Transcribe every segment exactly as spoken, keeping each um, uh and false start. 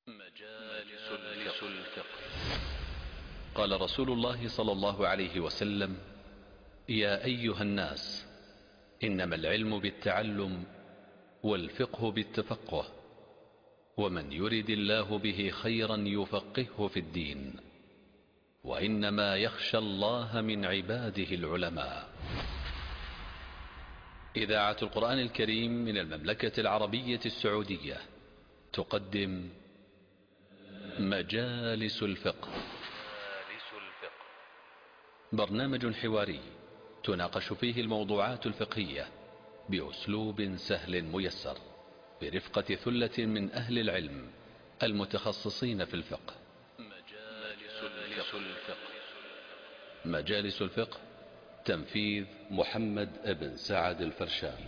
مجالس الفقه. قال رسول الله صلى الله عليه وسلم: يا أيها الناس، إنما العلم بالتعلم والفقه بالتفقه، ومن يرد الله به خيرا يفقهه في الدين، وإنما يخشى الله من عباده العلماء. إذاعة القرآن الكريم من المملكة العربية السعودية تقدم مجالس الفقه. برنامج حواري تناقش فيه الموضوعات الفقهية بأسلوب سهل ميسر، برفقة ثلة من أهل العلم المتخصصين في الفقه. مجالس الفقه. مجالس الفقه، تنفيذ محمد بن سعد الفرشان.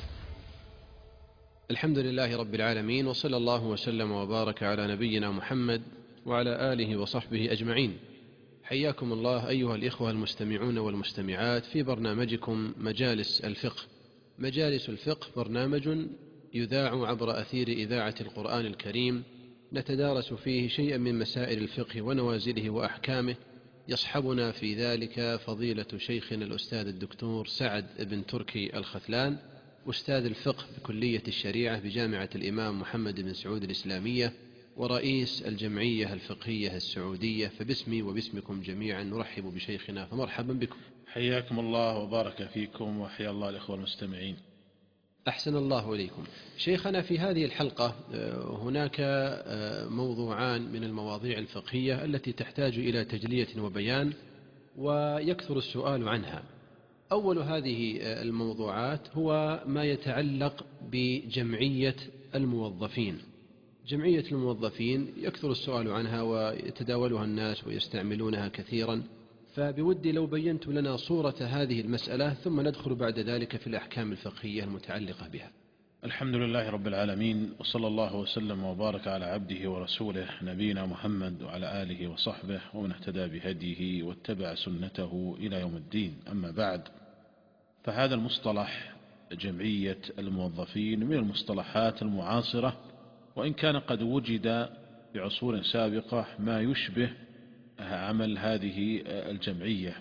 الحمد لله رب العالمين، وصلى الله وسلم وبارك على نبينا محمد وعلى آله وصحبه أجمعين. حياكم الله أيها الإخوة المستمعون والمستمعات في برنامجكم مجالس الفقه. مجالس الفقه برنامج يذاع عبر أثير إذاعة القرآن الكريم، نتدارس فيه شيئا من مسائل الفقه ونوازله وأحكامه. يصحبنا في ذلك فضيلة شيخنا الأستاذ الدكتور سعد بن تركي الخثلان، أستاذ الفقه بكلية الشريعة بجامعة الإمام محمد بن سعود الإسلامية، ورئيس الجمعية الفقهية السعودية. فباسمي وباسمكم جميعا نرحب بشيخنا، فمرحبا بكم. حياكم الله وبارك فيكم، وحيا الله الإخوة المستمعين. أحسن الله إليكم. شيخنا، في هذه الحلقة هناك موضوعان من المواضيع الفقهية التي تحتاج إلى تجلية وبيان، ويكثر السؤال عنها. أول هذه الموضوعات هو ما يتعلق بجمعية الموظفين. جمعية الموظفين يكثر السؤال عنها ويتداولها الناس ويستعملونها كثيرا، فبودي لو بينت لنا صورة هذه المسألة، ثم ندخل بعد ذلك في الأحكام الفقهية المتعلقة بها. الحمد لله رب العالمين، وصلى الله وسلم وبارك على عبده ورسوله نبينا محمد وعلى آله وصحبه ومن اهتدى بهديه واتبع سنته إلى يوم الدين. أما بعد، فهذا المصطلح جمعية الموظفين من المصطلحات المعاصرة، وإن كان قد وجد في عصور سابقة ما يشبه عمل هذه الجمعية.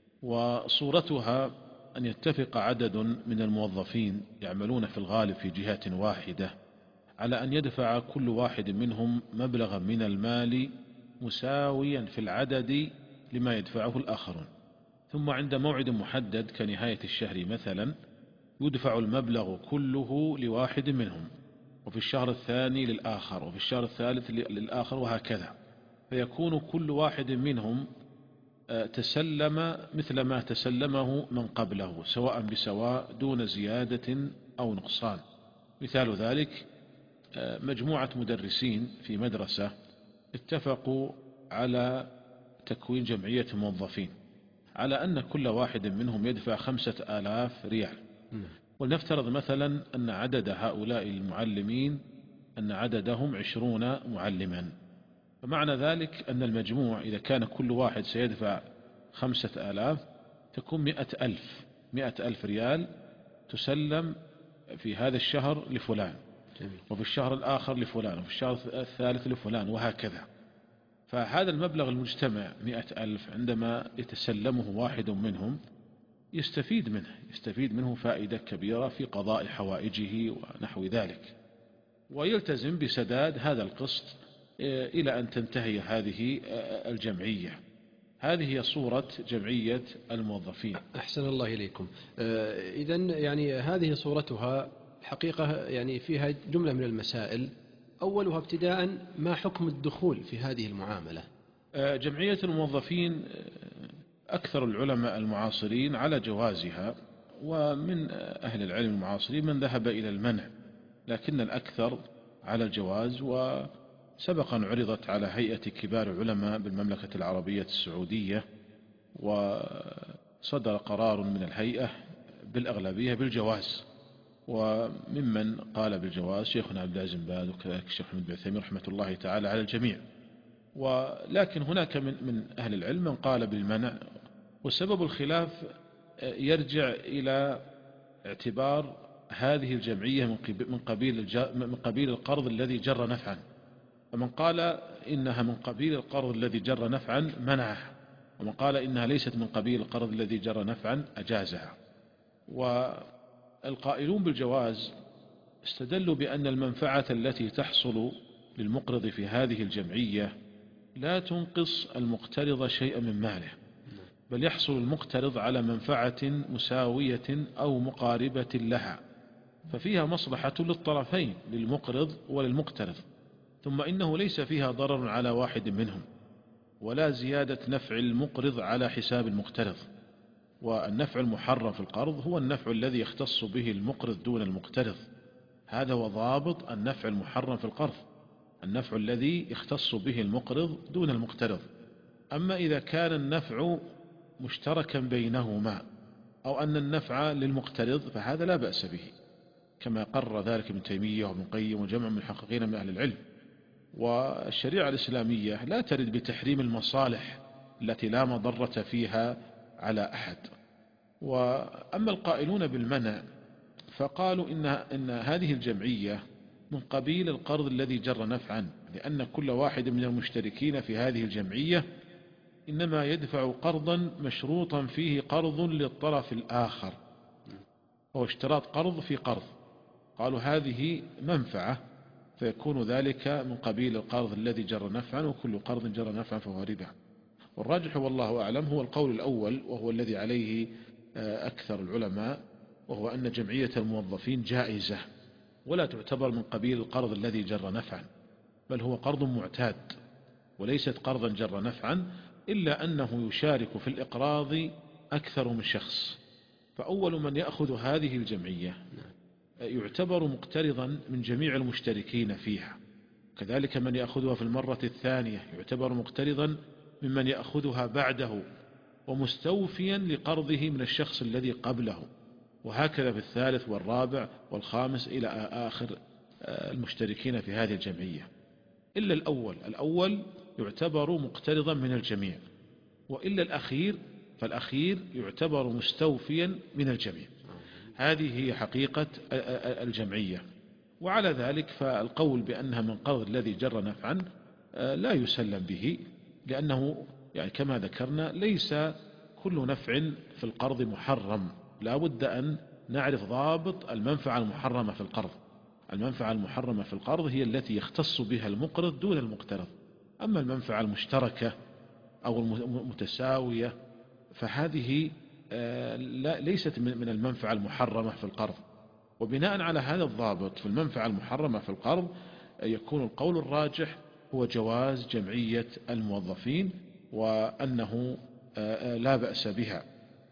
وصورتها أن يتفق عدد من الموظفين يعملون في الغالب في جهة واحدة على أن يدفع كل واحد منهم مبلغا من المال مساويا في العدد لما يدفعه الآخرون، ثم عند موعد محدد كنهاية الشهر مثلا يدفع المبلغ كله لواحد منهم، وفي الشهر الثاني للآخر، وفي الشهر الثالث للآخر، وهكذا. فيكون كل واحد منهم تسلم مثل ما تسلمه من قبله، سواء بسواء دون زيادة أو نقصان. مثال ذلك مجموعة مدرسين في مدرسة اتفقوا على تكوين جمعية موظفين على أن كل واحد منهم يدفع خمسة آلاف ريال. ولنفترض مثلا أن عدد هؤلاء المعلمين أن عددهم عشرون معلما، فمعنى ذلك أن المجموع إذا كان كل واحد سيدفع خمسة آلاف تكون مئة ألف مئة ألف ريال تسلم في هذا الشهر لفلان، وفي الشهر الآخر لفلان، وفي الشهر الثالث لفلان، وهكذا. فهذا المبلغ المجتمع مئة ألف عندما يتسلمه واحد منهم يستفيد منه يستفيد منه فائدة كبيرة في قضاء حوائجه ونحو ذلك، ويلتزم بسداد هذا القسط إلى أن تنتهي هذه الجمعية. هذه هي صورة جمعية الموظفين. أحسن الله إليكم. إذن يعني هذه صورتها حقيقة، يعني فيها جملة من المسائل. أولها ابتداء، ما حكم الدخول في هذه المعاملة؟ جمعية الموظفين أكثر العلماء المعاصرين على جوازها، ومن أهل العلم المعاصرين من ذهب إلى المنع، لكن الأكثر على الجواز. وسبقا عرضت على هيئة كبار علماء بالمملكة العربية السعودية، وصدر قرار من الهيئة بالأغلبية بالجواز، وممن قال بالجواز شيخنا عبد العزيز بن باز وكذلك الشيخ محمد بن عثيمين رحمة الله تعالى على الجميع. ولكن هناك من, من أهل العلم من قال بالمنع، وسبب الخلاف يرجع إلى اعتبار هذه الجمعية من قبيل من قبيل القرض الذي جر نفعا. فمن قال إنها من قبيل القرض الذي جر نفعا منعها، ومن قال إنها ليست من قبيل القرض الذي جر نفعا أجازها. والقائلون بالجواز استدلوا بأن المنفعة التي تحصل للمقرض في هذه الجمعية لا تنقص المقترض شيئا من ماله، بل يحصل المقترض على منفعة مساوية أو مقاربة لها، ففيها مصلحة للطرفين للمقرض وللمقترض، ثم إنه ليس فيها ضرر على واحد منهم، ولا زيادة نفع المقرض على حساب المقترض. والنفع المحرم في القرض هو النفع الذي يختص به المقرض دون المقترض، هذا هو ضابط النفع المحرم في القرض، النفع الذي يختص به المقرض دون المقترض. أما إذا كان النفع مشتركا بينهما أو أن النفع للمقترض فهذا لا بأس به، كما قرر ذلك ابن تيمية وابن القيم وجمع من المحققين من أهل العلم. والشريعة الإسلامية لا ترد بتحريم المصالح التي لا مضرة فيها على أحد. وأما القائلون بالمنع فقالوا إن, إن هذه الجمعية من قبيل القرض الذي جر نفعا، لأن كل واحد من المشتركين في هذه الجمعية إنما يدفع قرضا مشروطا فيه قرض للطرف الآخر، هو اشتراط قرض في قرض، قالوا هذه منفعة، فيكون ذلك من قبيل القرض الذي جر نفعا، وكل قرض جر نفعا فهو ربا. والراجح والله أعلم هو القول الأول، وهو الذي عليه أكثر العلماء، وهو أن جمعية الموظفين جائزة ولا تعتبر من قبيل القرض الذي جر نفعا، بل هو قرض معتاد وليست قرضا جر نفعا، إلا أنه يشارك في الإقراض أكثر من شخص. فأول من يأخذ هذه الجمعية يعتبر مقترضا من جميع المشتركين فيها، كذلك من يأخذها في المرة الثانية يعتبر مقترضا ممن يأخذها بعده، ومستوفيا لقرضه من الشخص الذي قبله، وهكذا في الثالث والرابع والخامس إلى آخر المشتركين في هذه الجمعية، إلا الأول. الأول يعتبر مقترضا من الجميع، وإلا الأخير فالأخير يعتبر مستوفيا من الجميع. هذه هي حقيقة الجمعية. وعلى ذلك فالقول بأنها من قرض الذي جر نفعا لا يسلم به، لأنه يعني كما ذكرنا ليس كل نفع في القرض محرم، لا بد أن نعرف ضابط المنفعة المحرمة في القرض. المنفعة المحرمة في القرض هي التي يختص بها المقرض دون المقترض، أما المنفعة المشتركة أو المتساوية فهذه ليست من المنفعة المحرمة في القرض. وبناء على هذا الضابط في المنفعة المحرمة في القرض يكون القول الراجح هو جواز جمعية الموظفين، وأنه لا بأس بها.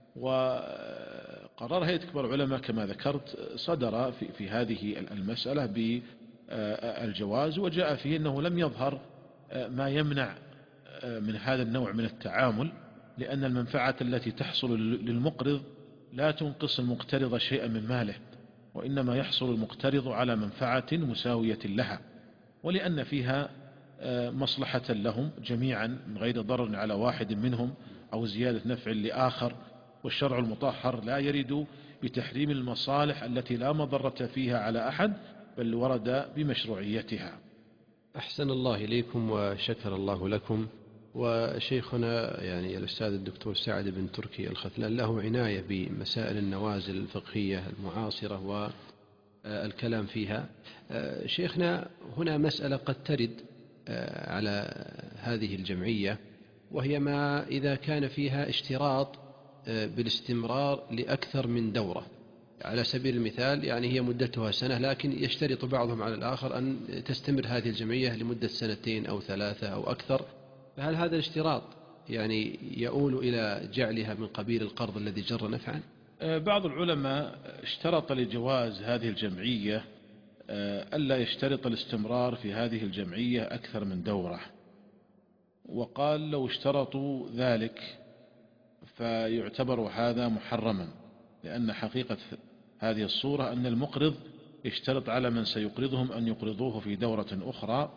وقرار هيئة كبار العلماء كما ذكرت صدر في, في هذه المسألة بالجواز، وجاء فيه أنه لم يظهر ما يمنع من هذا النوع من التعامل، لأن المنفعة التي تحصل للمقرض لا تنقص المقترض شيئا من ماله، وإنما يحصل المقترض على منفعة مساوية لها، ولأن فيها مصلحة لهم جميعا من غير ضرر على واحد منهم أو زيادة نفع لآخر. والشرع المطهر لا يرد بتحريم المصالح التي لا مضرة فيها على أحد، بل ورد بمشروعيتها. أحسن الله إليكم وشكر الله لكم. وشيخنا يعني الأستاذ الدكتور سعد بن تركي الخثلان له عناية بمسائل النوازل الفقهية المعاصرة والكلام فيها. شيخنا هنا مسألة قد ترد على هذه الجمعية، وهي ما إذا كان فيها اشتراط بالاستمرار لأكثر من دورة. على سبيل المثال يعني هي مدتها سنة، لكن يشترط بعضهم على الآخر أن تستمر هذه الجمعية لمدة سنتين أو ثلاثة أو أكثر، فهل هذا الاشتراط يعني يؤول إلى جعلها من قبيل القرض الذي جر نفعا؟ بعض العلماء اشترط لجواز هذه الجمعية ألا يشترط الاستمرار في هذه الجمعية أكثر من دورة، وقال لو اشترطوا ذلك فيعتبر هذا محرما، لأن حقيقة هذه الصورة أن المقرض يشترط على من سيقرضهم أن يقرضوه في دورة أخرى،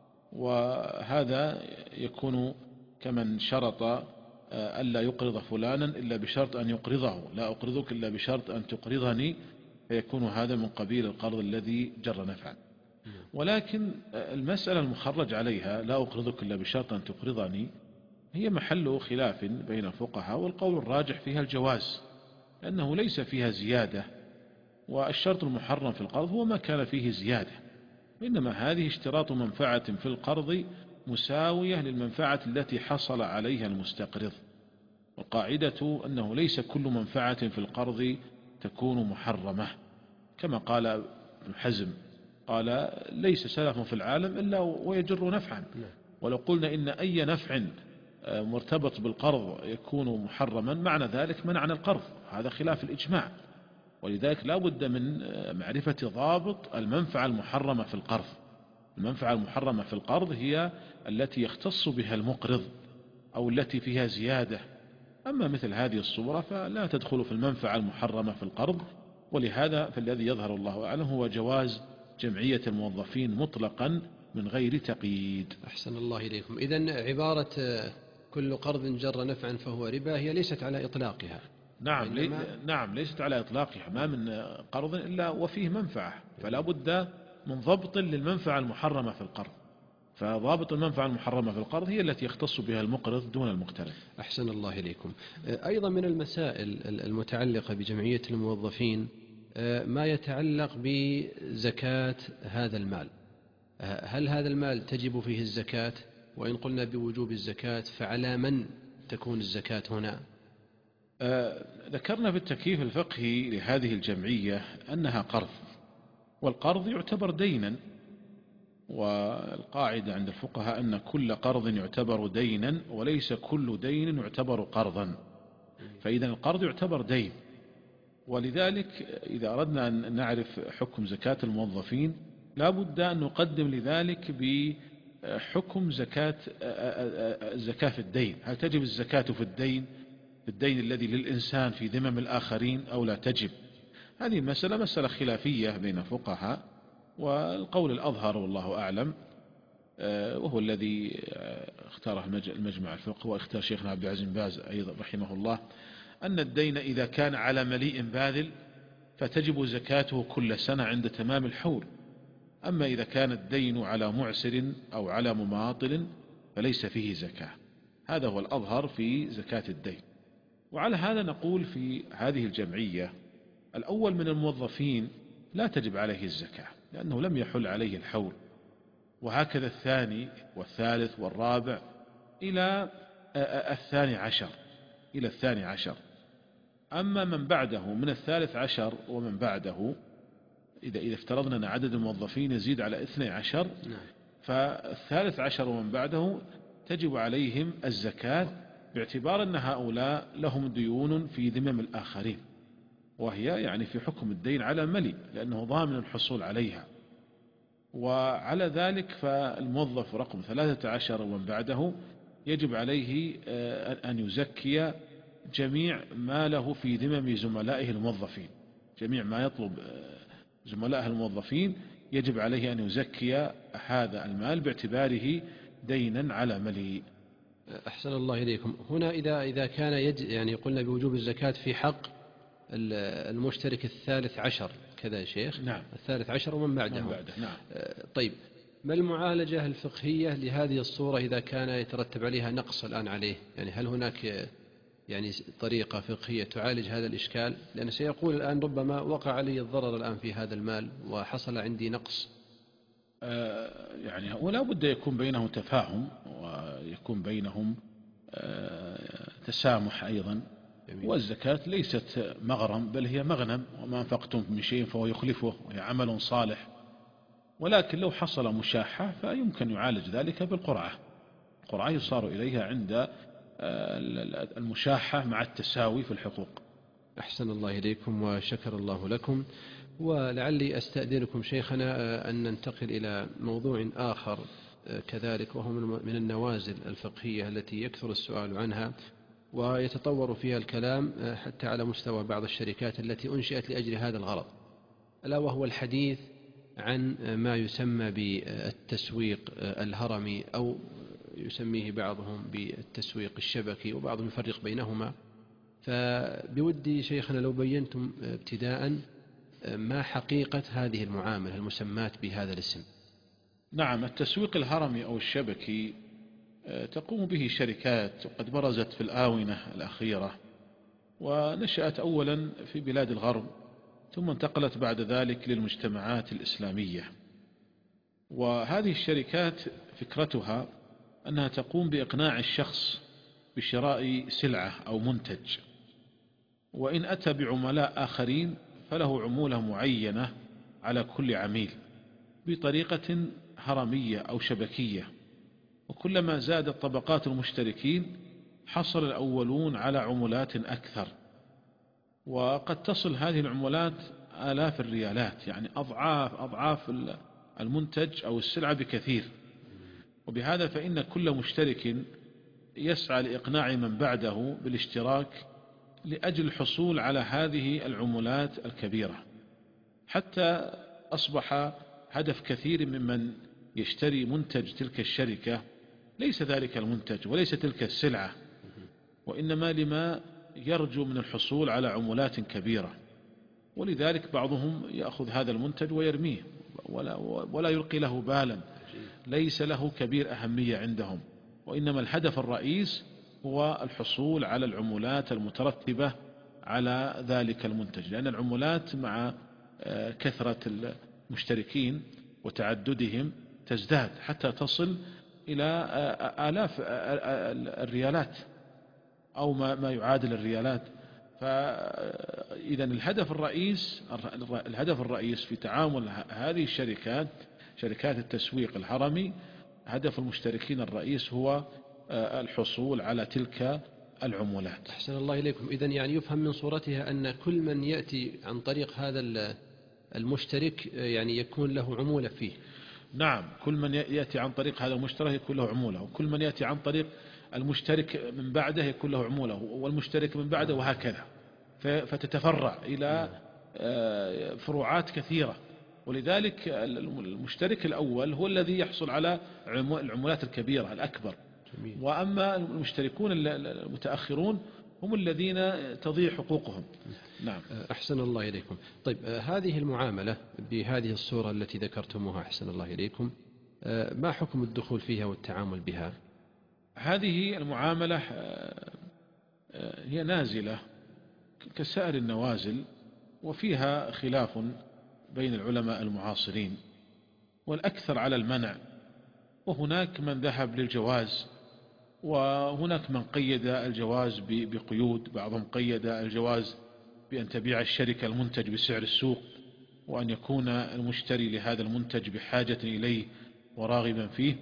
وهذا يكون كمن شرط ألا يقرض فلانا إلا بشرط أن يقرضه، لا أقرضك إلا بشرط أن تقرضني، فيكون هذا من قبيل القرض الذي جر نفعا. ولكن المسألة المخرج عليها لا أقرضك إلا بشرط أن تقرضني هي محل خلاف بين الفقهاء، والقول الراجح فيها الجواز، لأنه ليس فيها زيادة، والشرط المحرم في القرض هو ما كان فيه زيادة، إنما هذه اشتراط منفعة في القرض مساوية للمنفعة التي حصل عليها المستقرض. والقاعدة أنه ليس كل منفعة في القرض تكون محرمة، كما قال ابن حزم قال ليس سلف في العالم إلا ويجر نفعا، ولو قلنا إن أي نفع مرتبط بالقرض يكون محرما معنى ذلك منعنا القرض، هذا خلاف الإجماع. ولذلك لا بد من معرفة ضابط المنفعة المحرمة في القرض. المنفعة المحرمة في القرض هي التي يختص بها المقرض أو التي فيها زيادة، أما مثل هذه الصورة فلا تدخل في المنفعة المحرمة في القرض. ولهذا فالذي يظهر الله أعلم هو جواز جمعية الموظفين مطلقا من غير تقييد. أحسن الله إليكم. إذن عبارة كل قرض جر نفعا فهو ربا هي ليست على إطلاقها. نعم لي... نعم ليست على إطلاقها، ما من قرض إلا وفيه منفعة، فلا بد من ضبط للمنفعة المحرمة في القرض، فضابط المنفعة المحرمة في القرض هي التي يختص بها المقرض دون المقترض. أحسن الله إليكم. أيضا من المسائل المتعلقة بجمعية الموظفين ما يتعلق بزكاة هذا المال. هل هذا المال تجب فيه الزكاة؟ وإن قلنا بوجوب الزكاة فعلى من تكون الزكاة هنا؟ آه ذكرنا في التكييف الفقهي لهذه الجمعية أنها قرض، والقرض يعتبر دينا، والقاعدة عند الفقهاء أن كل قرض يعتبر دينا وليس كل دين يعتبر قرضا، فإذا القرض يعتبر دين. ولذلك إذا أردنا أن نعرف حكم زكاة الموظفين لا بد أن نقدم لذلك بحكم زكاة الزكاة في الدين. هل تجب الزكاة في الدين في الدين الذي للإنسان في ذمم الآخرين أو لا تجب؟ هذه المسألة مسألة خلافية بين الفقهاء، والقول الأظهر والله أعلم وهو الذي اختاره المجمع الفقه واختار شيخنا عبد العزيز بن باز أيضا رحمه الله، أن الدين إذا كان على مليء باذل فتجب زكاته كل سنة عند تمام الحول، أما إذا كان الدين على معسر أو على مماطل فليس فيه زكاة. هذا هو الأظهر في زكاة الدين. وعلى هذا نقول في هذه الجمعية الأول من الموظفين لا تجب عليه الزكاة لأنه لم يحل عليه الحول، وهكذا الثاني والثالث والرابع إلى الثاني عشر إلى الثاني عشر. أما من بعده من الثالث عشر ومن بعده إذا إذا افترضنا أن عدد الموظفين يزيد على اثني عشر فالثالث عشر ومن بعده تجب عليهم الزكاة، باعتبار أن هؤلاء لهم ديون في ذمم الآخرين، وهي يعني في حكم الدين على ملي لأنه ضامن الحصول عليها. وعلى ذلك فالموظف رقم ثلاثة عشر ومن بعده يجب عليه أن يزكي جميع ما له في ذمم زملائه الموظفين، جميع ما يطلب زملائه الموظفين يجب عليه أن يزكي هذا المال باعتباره دينا على ملي. أحسن الله إليكم. هنا إذا إذا كان يج يعني قلنا بوجوب الزكاة في حق المشترك الثالث عشر كذا يا شيخ؟ نعم. الثالث عشر ومن بعده. من بعده. نعم. طيب ما المعالجة الفقهية لهذه الصورة إذا كان يترتب عليها نقص الآن عليه؟ يعني هل هناك يعني طريقة فقهية تعالج هذا الإشكال؟ لأن سيقول الآن ربما وقع علي الضرر الآن في هذا المال وحصل عندي نقص. آه يعني ولا بد يكون بينهم تفاهم ويكون بينهم آه تسامح أيضا. جميل. والزكاة ليست مغرم بل هي مغنم، وما أنفقتم من شيء فهو يخلفه وهي عمل صالح. ولكن لو حصل مشاحة فيمكن يعالج ذلك بالقرعة. القرعة يصار إليها عند المشاحة مع التساوي في الحقوق. أحسن الله إليكم وشكر الله لكم. ولعلي أستأذنكم شيخنا أن ننتقل إلى موضوع آخر كذلك، وهو من النوازل الفقهية التي يكثر السؤال عنها ويتطور فيها الكلام حتى على مستوى بعض الشركات التي أنشئت لأجل هذا الغرض، ألا وهو الحديث عن ما يسمى بالتسويق الهرمي، أو يسميه بعضهم بالتسويق الشبكي وبعضهم يفرق بينهما. فبودي شيخنا لو بينتم ابتداء ما حقيقة هذه المعاملة المسماة بهذا الاسم؟ نعم، التسويق الهرمي أو الشبكي تقوم به شركات وقد برزت في الآونة الأخيرة، ونشأت أولا في بلاد الغرب ثم انتقلت بعد ذلك للمجتمعات الإسلامية. وهذه الشركات فكرتها أنها تقوم بإقناع الشخص بشراء سلعة أو منتج، وإن أتى بعملاء آخرين فله عمولة معينة على كل عميل بطريقة هرمية أو شبكية، وكلما زادت طبقات المشتركين حصل الأولون على عمولات أكثر، وقد تصل هذه العمولات آلاف الريالات، يعني أضعاف أضعاف المنتج أو السلعة بكثير. وبهذا فإن كل مشترك يسعى لإقناع من بعده بالاشتراك لأجل الحصول على هذه العمولات الكبيرة، حتى أصبح هدف كثير ممن يشتري منتج تلك الشركة ليس ذلك المنتج وليس تلك السلعة، وإنما لما يرجو من الحصول على عمولات كبيرة. ولذلك بعضهم يأخذ هذا المنتج ويرميه ولا, ولا يلقي له بالا، ليس له كبير أهمية عندهم، وإنما الهدف الرئيس هو الحصول على العمولات المترتبة على ذلك المنتج، لأن العمولات مع كثرة المشتركين وتعددهم تزداد حتى تصل إلى آلاف الريالات أو ما يعادل الريالات. فإذا الهدف الرئيس الهدف الرئيس في تعامل هذه الشركات، شركات التسويق الهرمي، هدف المشتركين الرئيس هو الحصول على تلك العمولات. أحسن الله إليكم. إذن يعني يفهم من صورتها أن كل من يأتي عن طريق هذا المشترك يعني يكون له عمولة فيه. نعم، كل من يأتي عن طريق هذا المشترك يكون له عمولة، وكل من يأتي عن طريق المشترك من بعده يكون له عمولة، والمشترك من بعده، وهكذا، فتتفرع إلى فروعات كثيرة. ولذلك المشترك الأول هو الذي يحصل على العمولات الكبيرة الأكبر، وأما المشتركون المتأخرون هم الذين تضيع حقوقهم. نعم. أحسن الله إليكم. طيب، هذه المعاملة بهذه الصورة التي ذكرتموها أحسن الله إليكم، ما حكم الدخول فيها والتعامل بها؟ هذه المعاملة هي نازلة كسائر النوازل، وفيها خلاف بين العلماء المعاصرين، والأكثر على المنع، وهناك من ذهب للجواز، وهناك من قيد الجواز بقيود. بعضهم قيد الجواز بأن تبيع الشركة المنتج بسعر السوق، وأن يكون المشتري لهذا المنتج بحاجة إليه وراغبا فيه.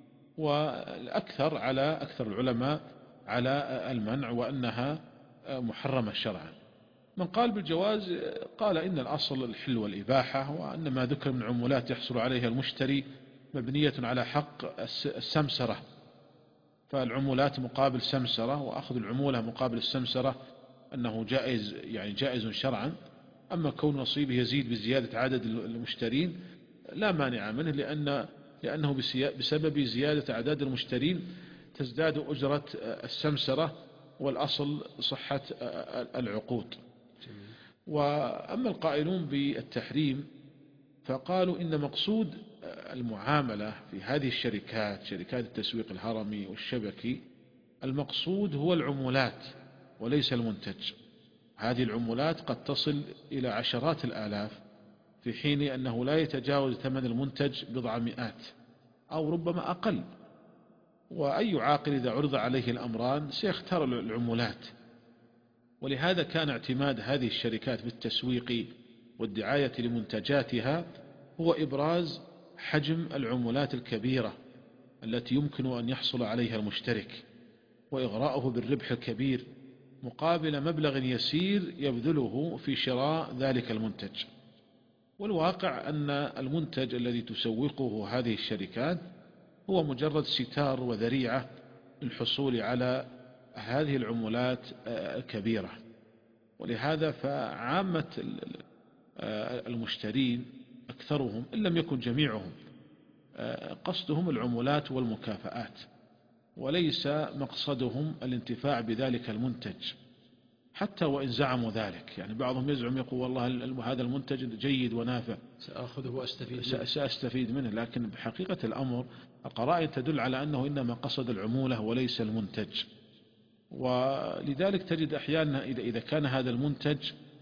والأكثر على أكثر العلماء على المنع، وأنها محرمة شرعا. من قال بالجواز قال إن الأصل الحل والإباحة، وأن ما ذكر من عمولات يحصل عليها المشتري مبنية على حق السمسرة، فالعمولات مقابل سمسرة، وأخذ العمولة مقابل السمسرة أنه جائز، يعني جائز شرعا. أما كون نصيبه يزيد بزيادة عدد المشترين لا مانع منه، لأن لأنه بسبب زيادة أعداد المشترين تزداد أجرة السمسرة، والأصل صحة العقود. وأما القائلون بالتحريم فقالوا إن مقصود المعاملة في هذه الشركات، شركات التسويق الهرمي والشبكي، المقصود هو العمولات وليس المنتج. هذه العمولات قد تصل إلى عشرات الآلاف، في حين أنه لا يتجاوز ثمن المنتج بضع مئات أو ربما أقل. وأي عاقل إذا عرض عليه الأمران سيختار العمولات. ولهذا كان اعتماد هذه الشركات في التسويق والدعاية لمنتجاتها هو إبراز حجم العمولات الكبيرة التي يمكن أن يحصل عليها المشترك، وإغراءه بالربح الكبير مقابل مبلغ يسير يبذله في شراء ذلك المنتج. والواقع أن المنتج الذي تسوقه هذه الشركات هو مجرد ستار وذريعة للحصول على هذه العمولات الكبيرة. ولهذا فعامة المشترين أكثرهم إن لم يكن جميعهم قصدهم العمولات والمكافآت، وليس مقصدهم الانتفاع بذلك المنتج، حتى وإن زعموا ذلك. يعني بعضهم يزعم يقول والله هذا المنتج جيد ونافع سأخذه وأستفيد منه. سأستفيد منه، لكن بحقيقة الأمر القرائن تدل على أنه إنما قصد العمولة وليس المنتج. ولذلك تجد أحيانا إذا كان هذا المنتج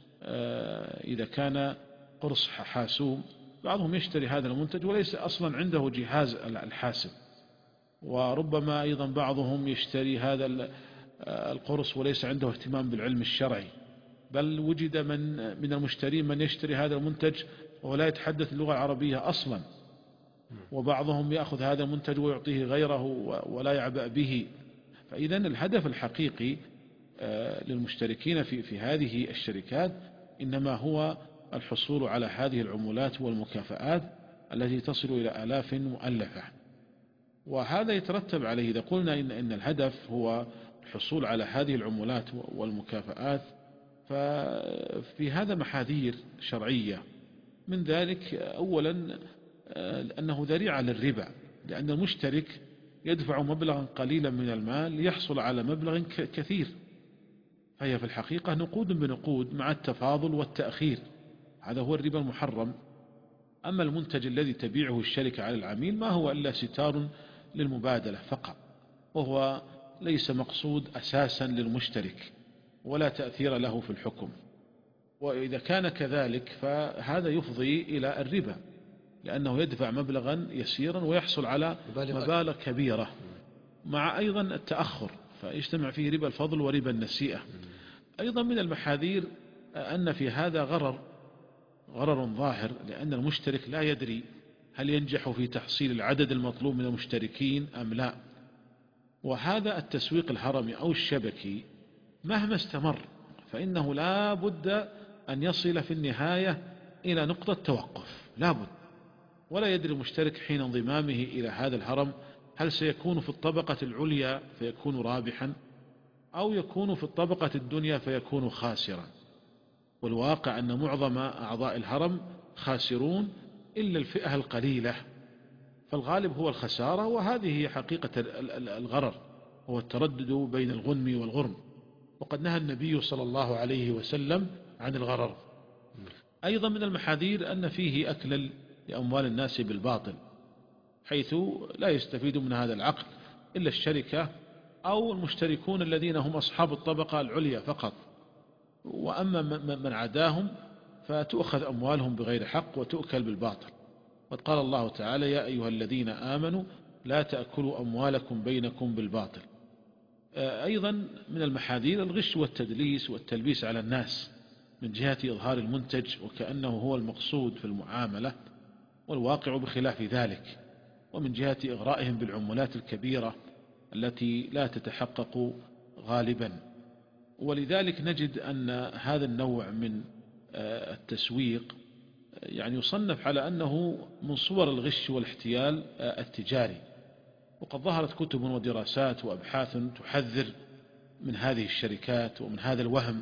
إذا كان قرص حاسوب، بعضهم يشتري هذا المنتج وليس أصلا عنده جهاز الحاسب، وربما أيضا بعضهم يشتري هذا القرص وليس عنده اهتمام بالعلم الشرعي، بل وجد من من المشترين من يشتري هذا المنتج ولا يتحدث اللغة العربية أصلا، وبعضهم يأخذ هذا المنتج ويعطيه غيره ولا يعبأ به. فإذا الهدف الحقيقي للمشتركين في في هذه الشركات إنما هو الحصول على هذه العمولات والمكافآت التي تصل إلى آلاف مؤلفة. وهذا يترتب عليه إذا قلنا إن, إن الهدف هو الحصول على هذه العمولات والمكافآت، ففي هذا محاذير شرعية. من ذلك أولا أنه ذريعة للربا، لأن المشترك يدفع مبلغا قليلا من المال ليحصل على مبلغ كثير، فهي في الحقيقة نقود بنقود مع التفاضل والتأخير، هذا هو الربا المحرم. أما المنتج الذي تبيعه الشركة على العميل ما هو إلا ستار للمبادلة فقط، وهو ليس مقصود أساسا للمشترك ولا تأثير له في الحكم. وإذا كان كذلك فهذا يفضي إلى الربا، لأنه يدفع مبلغا يسيرا ويحصل على مبالغ كبيرة مع أيضا التأخر، فيجتمع فيه ربا الفضل وربا النسيئة. أيضا من المحاذير أن في هذا غرر غرر ظاهر، لأن المشترك لا يدري هل ينجح في تحصيل العدد المطلوب من المشتركين أم لا. وهذا التسويق الهرمي أو الشبكي مهما استمر فإنه لا بد أن يصل في النهاية إلى نقطة توقف، لا بد. ولا يدري المشترك حين انضمامه إلى هذا الهرم هل سيكون في الطبقة العليا فيكون رابحا أو يكون في الطبقة الدنيا فيكون خاسرا. والواقع أن معظم أعضاء الهرم خاسرون إلا الفئة القليلة، فالغالب هو الخسارة. وهذه هي حقيقة الغرر، هو التردد بين الغنم والغرم، وقد نهى النبي صلى الله عليه وسلم عن الغرر. أيضا من المحاذير أن فيه أكلا لأموال الناس بالباطل، حيث لا يستفيد من هذا العقد إلا الشركة أو المشتركون الذين هم أصحاب الطبقة العليا فقط، وأما من عداهم فتؤخذ أموالهم بغير حق وتؤكل بالباطل. قد قال الله تعالى: يا أيها الذين آمنوا لا تأكلوا أموالكم بينكم بالباطل. أيضا من المحاذير الغش والتدليس والتلبيس على الناس من جهة إظهار المنتج وكأنه هو المقصود في المعاملة، والواقع بخلاف ذلك، ومن جهة إغرائهم بالعمولات الكبيرة التي لا تتحقق غالبا. ولذلك نجد أن هذا النوع من التسويق يعني يصنف على أنه من صور الغش والاحتيال التجاري، وقد ظهرت كتب ودراسات وأبحاث تحذر من هذه الشركات ومن هذا الوهم.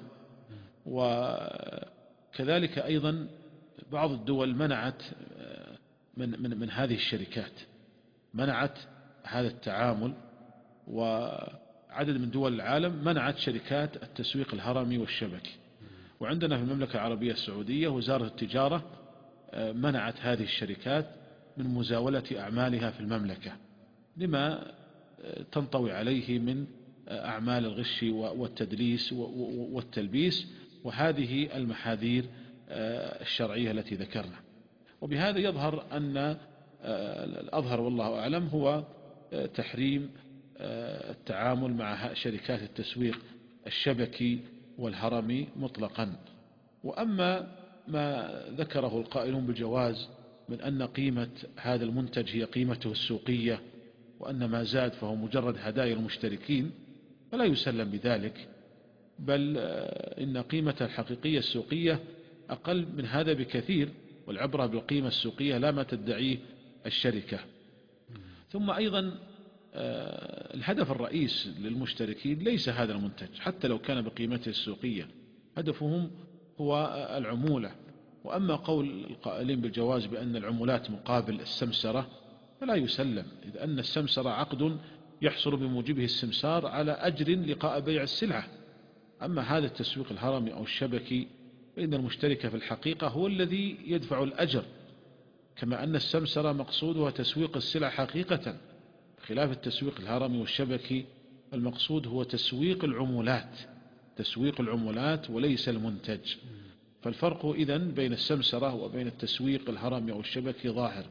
وكذلك أيضا بعض الدول منعت من, من, من هذه الشركات، منعت هذا التعامل، وعدد من دول العالم منعت شركات التسويق الهرمي والشبكي. وعندنا في المملكة العربية السعودية وزارة التجارة منعت هذه الشركات من مزاولة أعمالها في المملكة لما تنطوي عليه من أعمال الغش والتدليس والتلبيس، وهذه المحاذير الشرعية التي ذكرنا. وبهذا يظهر أن الأظهر والله أعلم هو تحريم التعامل مع شركات التسويق الشبكي والهرمي مطلقا. وأما ما ذكره القائلون بالجواز من أن قيمة هذا المنتج هي قيمته السوقية، وأن ما زاد فهو مجرد هدايا المشتركين، فلا يسلم بذلك، بل إن قيمته الحقيقية السوقية أقل من هذا بكثير، والعبرة بالقيمة السوقية لا ما تدعيه الشركة. ثم أيضا الهدف الرئيس للمشتركين ليس هذا المنتج حتى لو كان بقيمته السوقية، هدفهم هو العمولة. وأما قول القائلين بالجواز بأن العمولات مقابل السمسرة فلا يسلم، إذ أن السمسرة عقد يحصل بموجبه السمسار على أجر لقاء بيع السلعة، أما هذا التسويق الهرمي أو الشبكي فإن المشترك في الحقيقة هو الذي يدفع الأجر، كما أن السمسرة مقصودها تسويق السلع حقيقة، خلاف التسويق الهرمي والشبكي المقصود هو تسويق العمولات، تسويق العمولات وليس المنتج. فالفرق إذن بين السمسرة وبين التسويق الهرمي أو الشبكي ظاهر.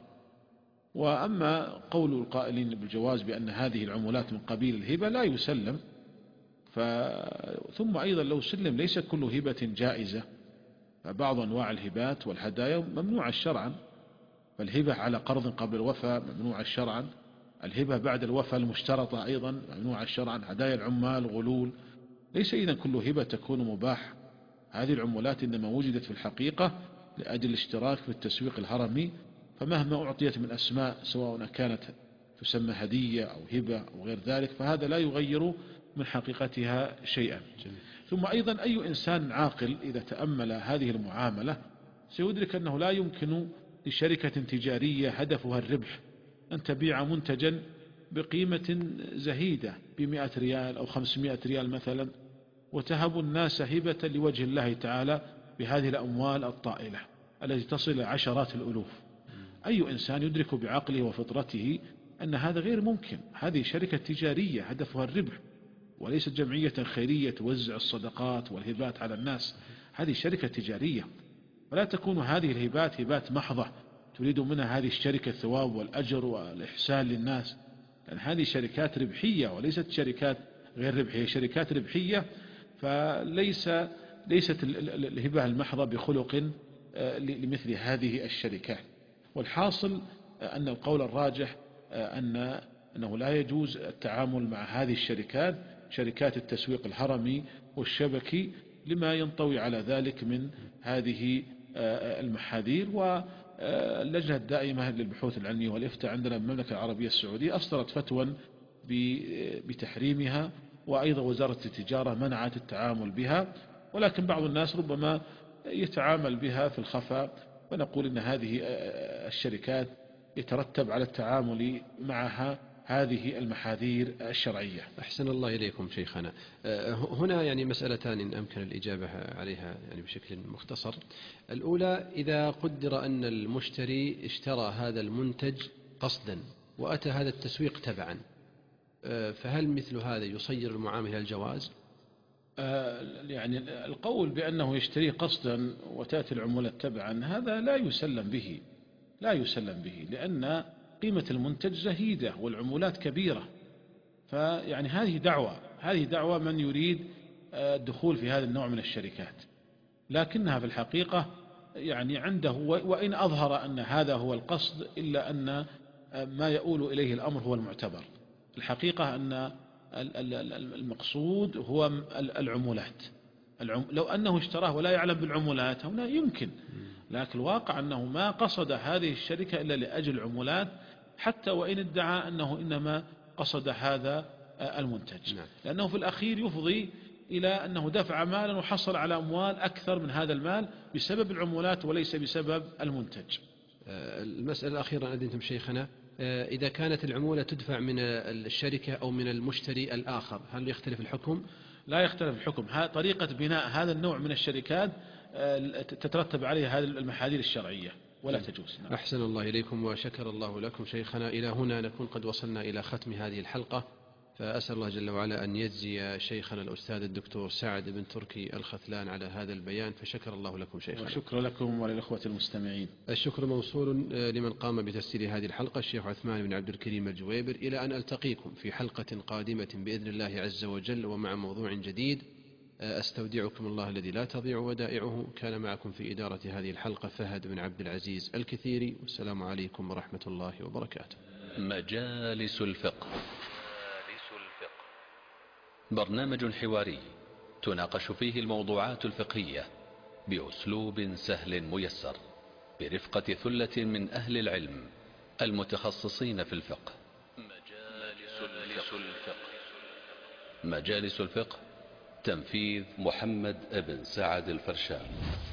وأما قول القائلين بالجواز بأن هذه العمولات من قبيل الهبة لا يسلم. ف... ثم أيضا لو سلم ليس كل هبة جائزة، فبعض أنواع الهبات والهدايا ممنوعة شرعا، فالهبة على قرض قبل الوفاء ممنوعة شرعا، الهبة بعد الوفاء المشترطة أيضا ممنوعة شرعا، هدايا العمال غلول. ليس إذن كل هبة تكون مباح. هذه العمولات إنما وجدت في الحقيقة لأجل الاشتراك في التسويق الهرمي، فمهما أعطيت من أسماء سواء كانت تسمى هدية أو هبة أو غير ذلك فهذا لا يغير من حقيقتها شيئا. جميل. ثم أيضا أي إنسان عاقل إذا تأمل هذه المعاملة سيدرك أنه لا يمكن لشركة تجارية هدفها الربح أن تبيع منتجا بقيمة زهيدة بمئة ريال أو خمسمائة ريال مثلا وتهب الناس هبة لوجه الله تعالى بهذه الأموال الطائلة التي تصل إلى عشرات الألوف. أي إنسان يدرك بعقله وفطرته أن هذا غير ممكن. هذه شركة تجارية هدفها الربح وليست جمعية خيرية توزع الصدقات والهبات على الناس. هذه شركة تجارية، ولا تكون هذه الهبات هبات محضة تريد منها هذه الشركة الثواب والأجر والإحسان للناس، لأن هذه شركات ربحية وليست شركات غير ربحية، شركات ربحية. فليس ليست الهبة المحضة بخلق لمثل هذه الشركات. والحاصل أن القول الراجح أن أنه لا يجوز التعامل مع هذه الشركات، شركات التسويق الهرمي والشبكي، لما ينطوي على ذلك من هذه المحاذير. واللجنة الدائمة للبحوث العلمية والإفتاء عندنا بالمملكة العربية السعودية أصدرت فتوى بتحريمها، وأيضا وزارة التجارة منعت التعامل بها، ولكن بعض الناس ربما يتعامل بها في الخفاء. ونقول إن هذه الشركات يترتب على التعامل معها هذه المحاذير الشرعية. أحسن الله إليكم شيخنا. هنا يعني مسألتان إن أمكن الإجابة عليها يعني بشكل مختصر. الأولى، إذا قدر أن المشتري اشترى هذا المنتج قصدا وأتى هذا التسويق تبعا، فهل مثل هذا يصير المعاملة الجواز؟ يعني القول بأنه يشتري قصدا وتأتي العمولة تبعا هذا لا يسلم به، لا يسلم به، لأن قيمة المنتج زهيدة والعمولات كبيرة. فيعني هذه دعوة هذه دعوة من يريد الدخول في هذا النوع من الشركات، لكنها في الحقيقة يعني عنده، وإن أظهر أن هذا هو القصد، إلا أن ما يؤول إليه الأمر هو المعتبر. الحقيقة أن المقصود هو العمولات. لو أنه اشتراه ولا يعلم بالعمولات هنا يمكن، لكن الواقع أنه ما قصد هذه الشركة إلا لأجل العمولات، حتى وإن ادعى أنه إنما قصد هذا المنتج، لأنه في الأخير يفضي إلى أنه دفع مالا وحصل على أموال أكثر من هذا المال بسبب العمولات وليس بسبب المنتج. المسألة الأخيرة أذنتم شيخنا، إذا كانت العمولة تدفع من الشركة أو من المشتري الآخر هل يختلف الحكم؟ لا يختلف الحكم. طريقة بناء هذا النوع من الشركات تترتب عليها هذه المحاذير الشرعية ولا تجوز. نعم. أحسن الله إليكم وشكر الله لكم شيخنا. إلى هنا نكون قد وصلنا إلى ختم هذه الحلقة، فأسأل الله جل وعلا أن يجزي شيخنا الأستاذ الدكتور سعد بن تركي الخثلان على هذا البيان، فشكر الله لكم شيخنا. وشكر لكم وللأخوة المستمعين. الشكر موصول لمن قام بتسجيل هذه الحلقة الشيخ عثمان بن عبد الكريم الجويبر. إلى أن ألتقيكم في حلقة قادمة بإذن الله عز وجل ومع موضوع جديد، أستودعكم الله الذي لا تضيع ودائعه. كان معكم في إدارة هذه الحلقة فهد بن عبد العزيز الكثيري، والسلام عليكم ورحمة الله وبركاته. مجالس الفقه، برنامج حواري تناقش فيه الموضوعات الفقهية بأسلوب سهل ميسر برفقة ثلة من أهل العلم المتخصصين في الفقه. مجالس الفقه. مجالس الفقه تنفيذ محمد بن سعد الفرشان.